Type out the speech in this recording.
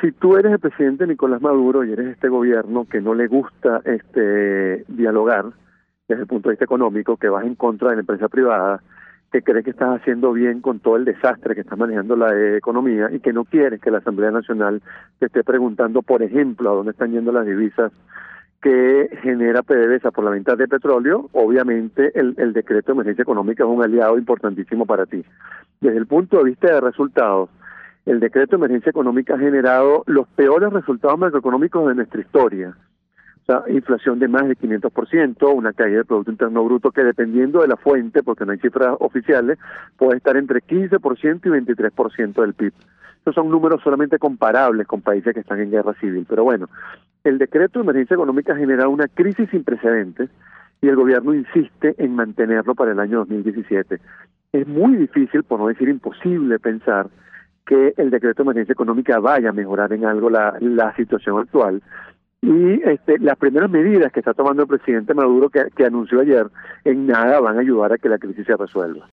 Si tú eres el presidente Nicolás Maduro y eres este gobierno que no le gusta dialogar desde el punto de vista económico, que vas en contra de la empresa privada, que crees que estás haciendo bien con todo el desastre que está manejando la economía y que no quieres que la Asamblea Nacional te esté preguntando, por ejemplo, a dónde están yendo las divisas que genera PDVSA por la venta de petróleo, obviamente el decreto de emergencia económica es un aliado importantísimo para ti. Desde el punto de vista de resultados, el decreto de emergencia económica ha generado los peores resultados macroeconómicos de nuestra historia. O sea, inflación de más de 500%, una caída del Producto Interno Bruto que, dependiendo de la fuente, porque no hay cifras oficiales, puede estar entre 15% y 23% del PIB. Estos son números solamente comparables con países que están en guerra civil. Pero bueno, el decreto de emergencia económica ha generado una crisis sin precedentes y el gobierno insiste en mantenerlo para el año 2017. Es muy difícil, por no decir imposible, pensar que el decreto de emergencia económica vaya a mejorar en algo la situación actual. Y las primeras medidas que está tomando el presidente Maduro, que anunció ayer, en nada van a ayudar a que la crisis se resuelva.